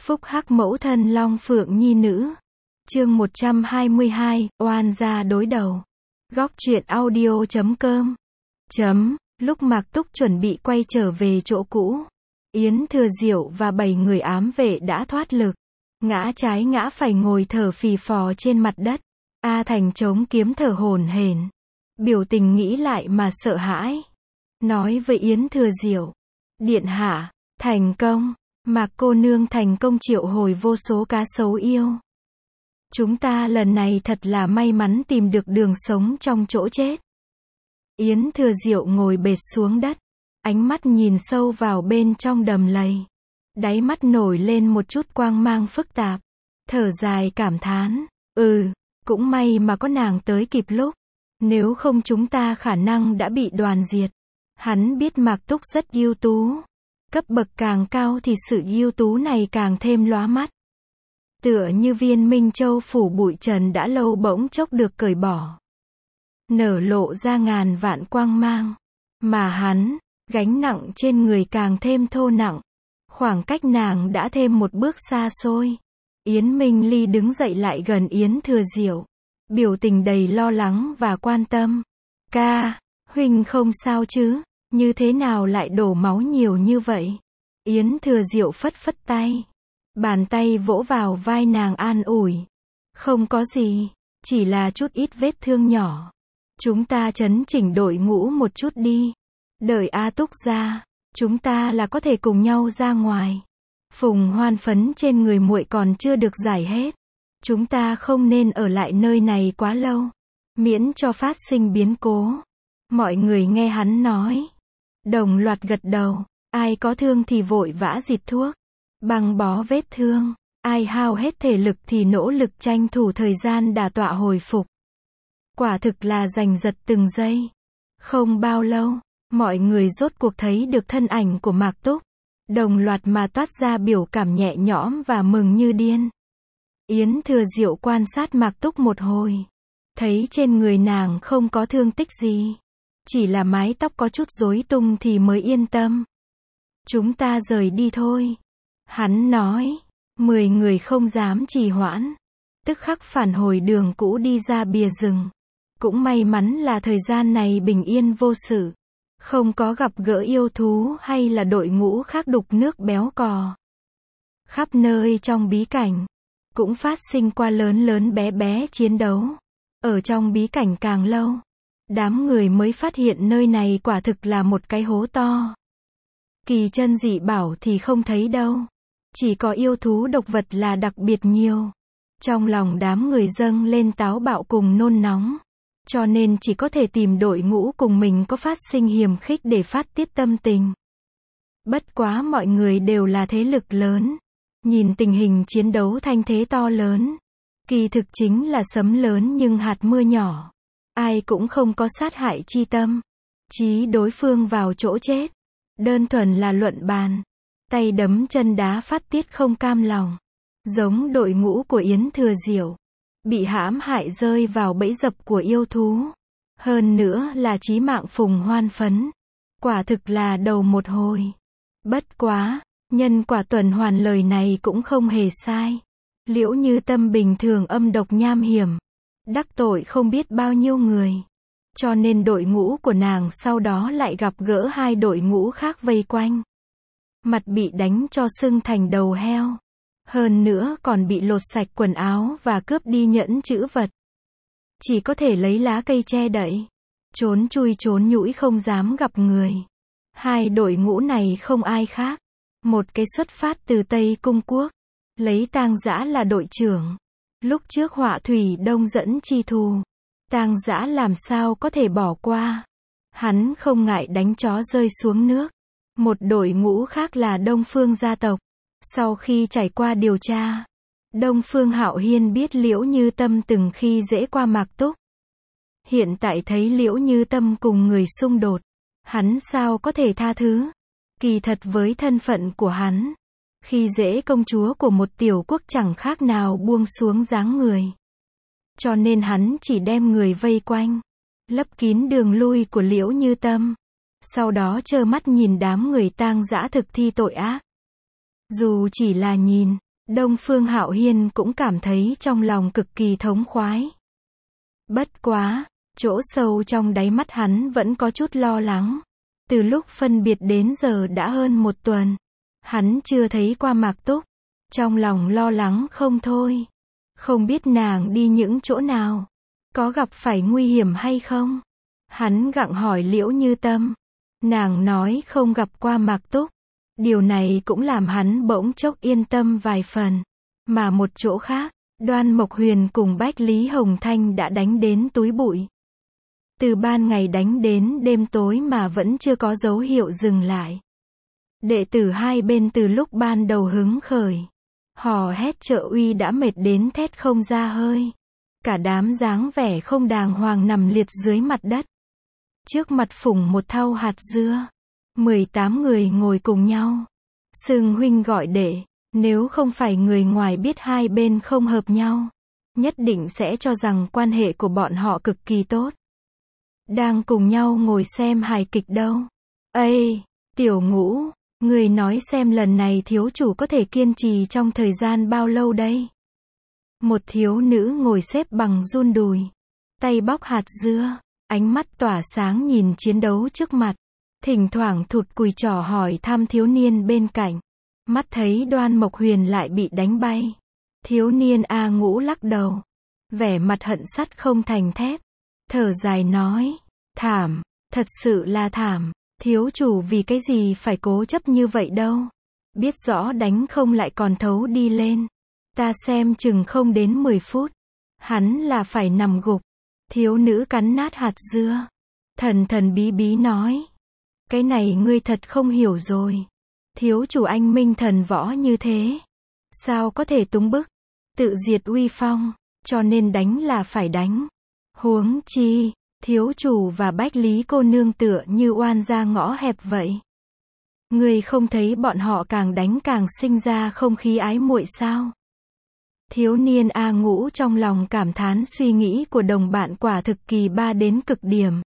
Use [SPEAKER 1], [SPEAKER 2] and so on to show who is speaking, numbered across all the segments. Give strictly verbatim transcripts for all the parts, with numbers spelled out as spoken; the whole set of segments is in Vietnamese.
[SPEAKER 1] Phúc hắc mẫu thân long phượng nhi nữ. Chương một trăm hai mươi hai, oan gia đối đầu. Góc truyện audio chấm com. Chấm, lúc Mạc Túc chuẩn bị quay trở về chỗ cũ, Yến Thừa Diệu và bảy người ám vệ đã thoát lực. Ngã trái ngã phải ngồi thở phì phò trên mặt đất. A Thành chống kiếm thở hổn hển. Biểu tình nghĩ lại mà sợ hãi. Nói với Yến Thừa Diệu. Điện hạ, thành công. Mạc cô nương thành công triệu hồi vô số cá sấu yêu. Chúng ta lần này thật là may mắn tìm được đường sống trong chỗ chết. Yến Thừa Diệu ngồi bệt xuống đất. Ánh mắt nhìn sâu vào bên trong đầm lầy. Đáy mắt nổi lên một chút quang mang phức tạp. Thở dài cảm thán. Ừ, cũng may mà có nàng tới kịp lúc. Nếu không chúng ta khả năng đã bị đoàn diệt. Hắn biết Mạc Túc rất ưu tú. Cấp bậc càng cao thì sự ưu tú này càng thêm lóa mắt. Tựa như viên Minh Châu phủ bụi trần đã lâu bỗng chốc được cởi bỏ. Nở lộ ra ngàn vạn quang mang. Mà hắn, gánh nặng trên người càng thêm thô nặng. Khoảng cách nàng đã thêm một bước xa xôi. Yến Minh Ly đứng dậy lại gần Yến Thừa Diệu. Biểu tình đầy lo lắng và quan tâm. Ca, huynh không sao chứ? Như thế nào lại đổ máu nhiều như vậy? Yến Thừa Diệu phất phất tay. Bàn tay vỗ vào vai nàng an ủi. Không có gì, chỉ là chút ít vết thương nhỏ. Chúng ta chấn chỉnh đội ngũ một chút đi. Đợi A Túc ra, chúng ta là có thể cùng nhau ra ngoài. Phùng hoan phấn trên người muội còn chưa được giải hết. Chúng ta không nên ở lại nơi này quá lâu, miễn cho phát sinh biến cố. Mọi người nghe hắn nói, đồng loạt gật đầu. Ai có thương thì vội vã dịt thuốc, băng bó vết thương. Ai hao hết thể lực thì nỗ lực tranh thủ thời gian đả tọa hồi phục. Quả thực là giành giật từng giây. Không bao lâu, mọi người rốt cuộc thấy được thân ảnh của Mạc Túc. Đồng loạt mà toát ra biểu cảm nhẹ nhõm và mừng như điên. Yến Thừa Diệu quan sát Mạc Túc một hồi. Thấy trên người nàng không có thương tích gì. Chỉ là mái tóc có chút rối tung thì mới yên tâm. Chúng ta rời đi thôi. Hắn nói. Mười người không dám trì hoãn. Tức khắc phản hồi đường cũ đi ra bìa rừng. Cũng may mắn là thời gian này bình yên vô sự. Không có gặp gỡ yêu thú hay là đội ngũ khác đục nước béo cò. Khắp nơi trong bí cảnh cũng phát sinh qua lớn lớn bé bé chiến đấu. Ở trong bí cảnh càng lâu, đám người mới phát hiện nơi này quả thực là một cái hố to. Kỳ chân dị bảo thì không thấy đâu. Chỉ có yêu thú độc vật là đặc biệt nhiều. Trong lòng đám người dâng lên táo bạo cùng nôn nóng. Cho nên chỉ có thể tìm đội ngũ cùng mình có phát sinh hiềm khích để phát tiết tâm tình. Bất quá mọi người đều là thế lực lớn. Nhìn tình hình chiến đấu thanh thế to lớn. Kỳ thực chính là sấm lớn nhưng hạt mưa nhỏ. Ai cũng không có sát hại chi tâm. Chí đối phương vào chỗ chết. Đơn thuần là luận bàn. Tay đấm chân đá phát tiết không cam lòng. Giống đội ngũ của Yến Thừa Diệu. Bị hãm hại rơi vào bẫy dập của yêu thú. Hơn nữa là chí mạng phùng hoan phấn. Quả thực là đầu một hồi. Bất quá, nhân quả tuần hoàn lời này cũng không hề sai. Liễu Như Tâm bình thường âm độc nham hiểm. Đắc tội không biết bao nhiêu người. Cho nên đội ngũ của nàng sau đó lại gặp gỡ hai đội ngũ khác vây quanh. Mặt bị đánh cho sưng thành đầu heo. Hơn nữa còn bị lột sạch quần áo và cướp đi nhẫn chữ vật. Chỉ có thể lấy lá cây che đậy. Trốn chui trốn nhũi không dám gặp người. Hai đội ngũ này không ai khác. Một cái xuất phát từ Tây Cung Quốc. Lấy Tang Dã là đội trưởng. Lúc trước Họa Thủy Đông dẫn chi thù. Tang Dã làm sao có thể bỏ qua. Hắn không ngại đánh chó rơi xuống nước. Một đội ngũ khác là Đông Phương gia tộc. Sau khi trải qua điều tra, Đông Phương Hạo Hiên biết Liễu Như Tâm từng khi dễ qua Mạc Túc. Hiện tại thấy Liễu Như Tâm cùng người xung đột, hắn sao có thể tha thứ. Kỳ thật với thân phận của hắn, khi dễ công chúa của một tiểu quốc chẳng khác nào buông xuống dáng người. Cho nên hắn chỉ đem người vây quanh, lấp kín đường lui của Liễu Như Tâm. Sau đó trơ mắt nhìn đám người Tang Dã thực thi tội ác. Dù chỉ là nhìn, Đông Phương Hạo Hiên cũng cảm thấy trong lòng cực kỳ thống khoái. Bất quá, chỗ sâu trong đáy mắt hắn vẫn có chút lo lắng. Từ lúc phân biệt đến giờ đã hơn một tuần. Hắn chưa thấy qua Mạc Túc. Trong lòng lo lắng không thôi. Không biết nàng đi những chỗ nào. Có gặp phải nguy hiểm hay không? Hắn gặng hỏi Liễu Như Tâm. Nàng nói không gặp qua Mạc Túc. Điều này cũng làm hắn bỗng chốc yên tâm vài phần. Mà một chỗ khác, Đoan Mộc Huyền cùng Bách Lý Hồng Thanh đã đánh đến túi bụi. Từ ban ngày đánh đến đêm tối mà vẫn chưa có dấu hiệu dừng lại. Đệ tử hai bên từ lúc ban đầu hứng khởi. Hò hét trợ uy đã mệt đến thét không ra hơi. Cả đám dáng vẻ không đàng hoàng nằm liệt dưới mặt đất. Trước mặt phủng một thau hạt dưa. mười tám người ngồi cùng nhau. Xưng huynh gọi đệ. Nếu không phải người ngoài biết hai bên không hợp nhau, nhất định sẽ cho rằng quan hệ của bọn họ cực kỳ tốt. Đang cùng nhau ngồi xem hài kịch đâu. Ây, Tiểu Ngũ, người nói xem lần này thiếu chủ có thể kiên trì trong thời gian bao lâu đây? Một thiếu nữ ngồi xếp bằng run đùi, tay bóc hạt dưa, ánh mắt tỏa sáng nhìn chiến đấu trước mặt, thỉnh thoảng thụt cùi trỏ hỏi thăm thiếu niên bên cạnh. Mắt thấy Đoan Mộc Huyền lại bị đánh bay. Thiếu niên A Ngũ lắc đầu. Vẻ mặt hận sắt không thành thép. Thở dài nói. Thảm, thật sự là thảm. Thiếu chủ vì cái gì phải cố chấp như vậy đâu. Biết rõ đánh không lại còn thấu đi lên. Ta xem chừng không đến mười phút. Hắn là phải nằm gục. Thiếu nữ cắn nát hạt dưa. Thần thần bí bí nói. Cái này ngươi thật không hiểu rồi. Thiếu chủ anh minh thần võ như thế. Sao có thể túng bức. Tự diệt uy phong. Cho nên đánh là phải đánh. Huống chi, thiếu chủ và Bách Lý cô nương tựa như oan ra ngõ hẹp vậy. Ngươi không thấy bọn họ càng đánh càng sinh ra không khí ái muội sao? Thiếu niên A Ngũ trong lòng cảm thán suy nghĩ của đồng bạn quả thực kỳ ba đến cực điểm.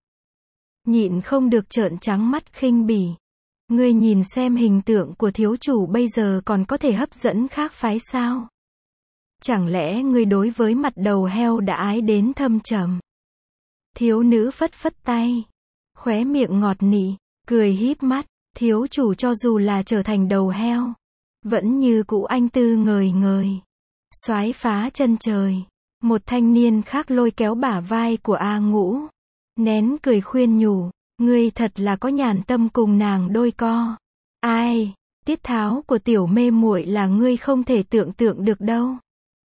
[SPEAKER 1] Nhịn không được trợn trắng mắt khinh bỉ. Ngươi nhìn xem hình tượng của thiếu chủ bây giờ còn có thể hấp dẫn khác phái sao? Chẳng lẽ ngươi đối với mặt đầu heo đã ái đến thâm trầm? Thiếu nữ phất phất tay, khóe miệng ngọt nị, cười híp mắt, thiếu chủ cho dù là trở thành đầu heo, vẫn như cũ anh tư ngời ngời, soái phá chân trời. Một thanh niên khác lôi kéo bả vai của A Ngũ, nén cười khuyên nhủ, ngươi thật là có nhàn tâm cùng nàng đôi co. Ai, tiết tháo của tiểu mê muội là ngươi không thể tưởng tượng được đâu.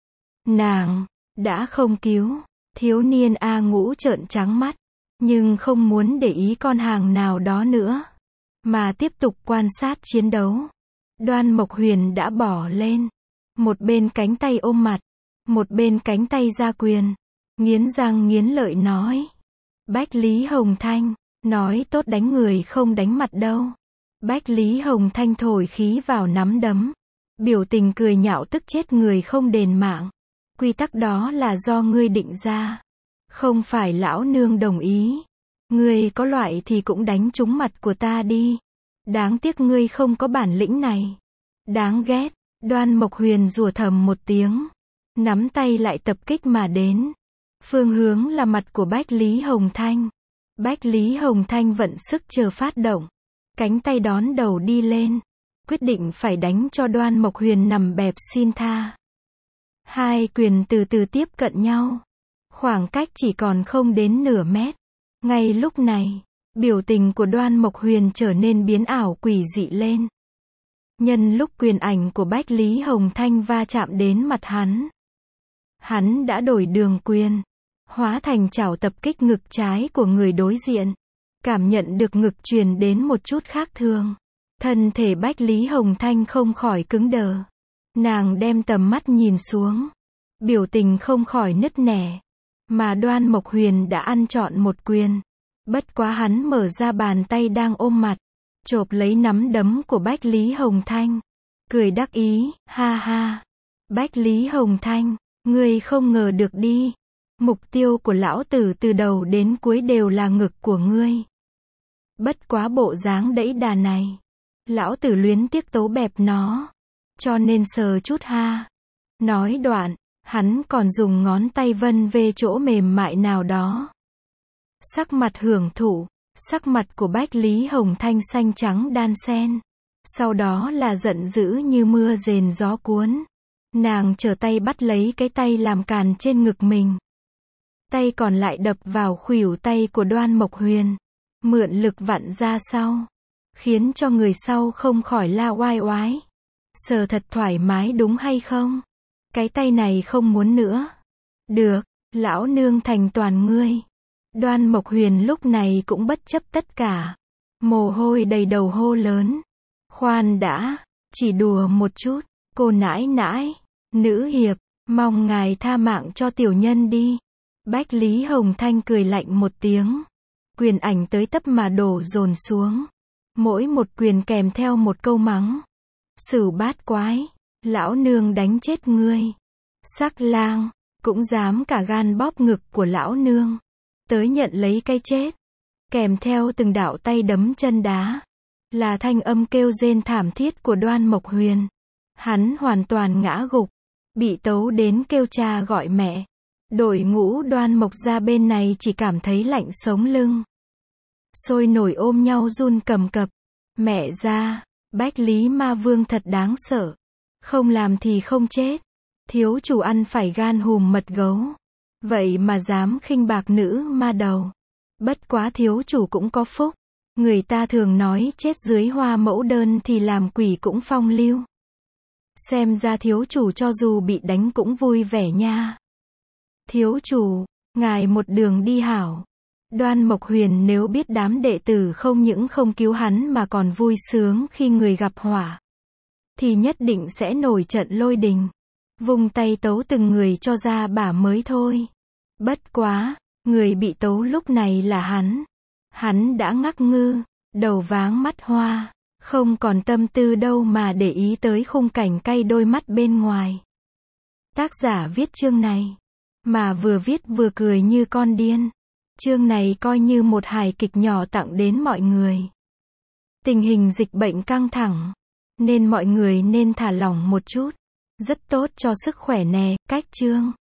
[SPEAKER 1] Nàng đã không cứu. Thiếu niên A Ngũ trợn trắng mắt, nhưng không muốn để ý con hàng nào đó nữa, mà tiếp tục quan sát chiến đấu. Đoan Mộc Huyền đã bỏ lên, một bên cánh tay ôm mặt, một bên cánh tay ra quyền, nghiến răng nghiến lợi nói. Bách Lý Hồng Thanh, nói tốt đánh người không đánh mặt đâu. Bách Lý Hồng Thanh thổi khí vào nắm đấm, biểu tình cười nhạo tức chết người không đền mạng. Quy tắc đó là do ngươi định ra, không phải lão nương đồng ý. Ngươi có loại thì cũng đánh trúng mặt của ta đi. Đáng tiếc ngươi không có bản lĩnh này. Đáng ghét. Đoan Mộc Huyền rủa thầm một tiếng, nắm tay lại tập kích mà đến. Phương hướng là mặt của Bách Lý Hồng Thanh. Bách Lý Hồng Thanh vận sức chờ phát động, cánh tay đón đầu đi lên, quyết định phải đánh cho Đoan Mộc Huyền nằm bẹp xin tha. Hai quyền từ từ tiếp cận nhau, khoảng cách chỉ còn không đến nửa mét. Ngay lúc này, biểu tình của Đoan Mộc Huyền trở nên biến ảo quỷ dị lên. Nhân lúc quyền ảnh của Bách Lý Hồng Thanh va chạm đến mặt hắn, hắn đã đổi đường quyền, hóa thành chảo tập kích ngực trái của người đối diện. Cảm nhận được ngực truyền đến một chút khác thường, thân thể Bách Lý Hồng Thanh không khỏi cứng đờ. Nàng đem tầm mắt nhìn xuống, biểu tình không khỏi nứt nẻ. Mà Đoan Mộc Huyền đã ăn trọn một quyền. Bất quá hắn mở ra bàn tay đang ôm mặt, chộp lấy nắm đấm của Bách Lý Hồng Thanh, cười đắc ý, ha ha. Bách Lý Hồng Thanh, ngươi không ngờ được đi. Mục tiêu của lão tử từ đầu đến cuối đều là ngực của ngươi. Bất quá bộ dáng đẫy đà này, lão tử luyến tiếc tấu bẹp nó, cho nên sờ chút ha. Nói đoạn, hắn còn dùng ngón tay vân về chỗ mềm mại nào đó. Sắc mặt hưởng thụ, sắc mặt của Bách Lý Hồng Thanh xanh trắng đan xen. Sau đó là giận dữ như mưa rền gió cuốn. Nàng trở tay bắt lấy cái tay làm càn trên ngực mình. Tay còn lại đập vào khuỷu tay của Đoan Mộc Huyền. Mượn lực vặn ra sau. Khiến cho người sau không khỏi la oai oái. Sờ thật thoải mái đúng hay không? Cái tay này không muốn nữa. Được, lão nương thành toàn ngươi. Đoan Mộc Huyền lúc này cũng bất chấp tất cả. Mồ hôi đầy đầu hô lớn. Khoan đã, chỉ đùa một chút, cô nãi nãi, nữ hiệp, mong ngài tha mạng cho tiểu nhân đi. Bách Lý Hồng Thanh cười lạnh một tiếng. Quyền ảnh tới tấp mà đổ dồn xuống. Mỗi một quyền kèm theo một câu mắng. Sửu bát quái, lão nương đánh chết ngươi. Sắc lang, cũng dám cả gan bóp ngực của lão nương. Tới nhận lấy cái chết. Kèm theo từng đạo tay đấm chân đá. Là thanh âm kêu rên thảm thiết của Đoan Mộc Huyền. Hắn hoàn toàn ngã gục. Bị tấu đến kêu cha gọi mẹ. Đội ngũ Đoan Mộc ra bên này chỉ cảm thấy lạnh sống lưng. Sôi nổi ôm nhau run cầm cập. Mẹ ra, Bách Lý Ma Vương thật đáng sợ. Không làm thì không chết. Thiếu chủ ăn phải gan hùm mật gấu. Vậy mà dám khinh bạc nữ ma đầu. Bất quá thiếu chủ cũng có phúc. Người ta thường nói chết dưới hoa mẫu đơn thì làm quỷ cũng phong lưu. Xem ra thiếu chủ cho dù bị đánh cũng vui vẻ nha. Thiếu chủ, ngài một đường đi hảo. Đoan Mộc Huyền nếu biết đám đệ tử không những không cứu hắn mà còn vui sướng khi người gặp họa, thì nhất định sẽ nổi trận lôi đình. Vung tay tấu từng người cho ra bả mới thôi. Bất quá, người bị tấu lúc này là hắn. Hắn đã ngắc ngư, đầu váng mắt hoa, không còn tâm tư đâu mà để ý tới khung cảnh cay đôi mắt bên ngoài. Tác giả viết chương này, mà vừa viết vừa cười như con điên. Chương này coi như một hài kịch nhỏ tặng đến mọi người. Tình hình dịch bệnh căng thẳng, nên mọi người nên thả lỏng một chút. Rất tốt cho sức khỏe nè, cách chương.